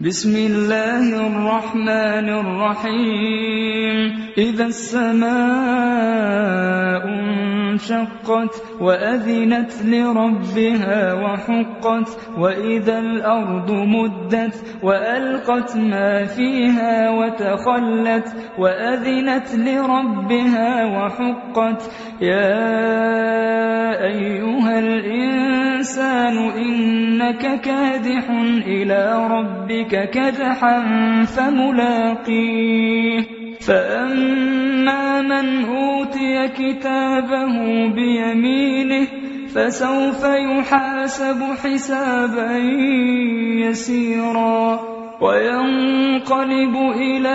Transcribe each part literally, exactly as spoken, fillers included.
بسم الله الرحمن الرحيم إذا السماء انشقت وأذنت لربها وحقت وإذا الأرض مدت وألقت ما فيها وتخلت وأذنت لربها وحقت يا أيها الإنسان إنك كادح إلى ربك كدحا فملاقيه فأما من أوتي كتابه بيمينه فسوف يحاسب حسابا يسيرا وينقلب إلى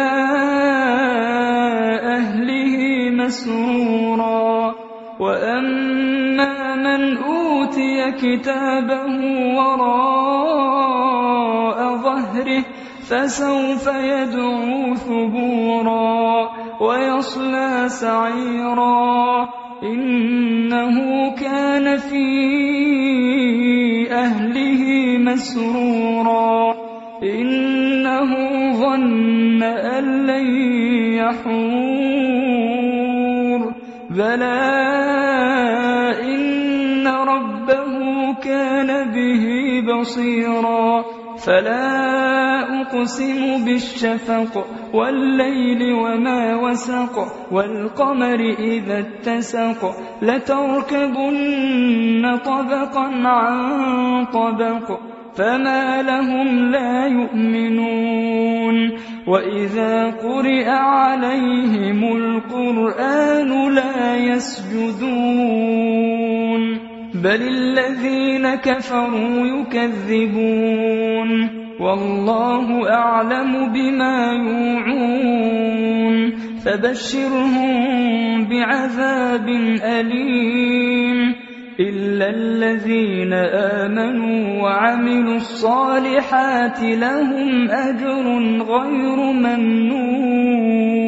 أهله مسرورا وأما من أوتي كتابه وراء ظهره فسوف يدعو ثبورا ويصلى سعيرا إنه كان في أهله مسرورا إنه ظن أن لن يحور بلى إن ربه كان به بصيرا فلا أقسم بالشفق والليل وما وسق والقمر إذا اتسق لتركبن طبقا عن طبق فما لهم لا يؤمنون وإذا قرئ عليهم القرآن لا يسجدون بل الذين كفروا يكذبون والله أعلم بما يوعون فبشرهم بعذاب أليم إلا الذين آمنوا وعملوا الصالحات لهم أجر غير ممنون.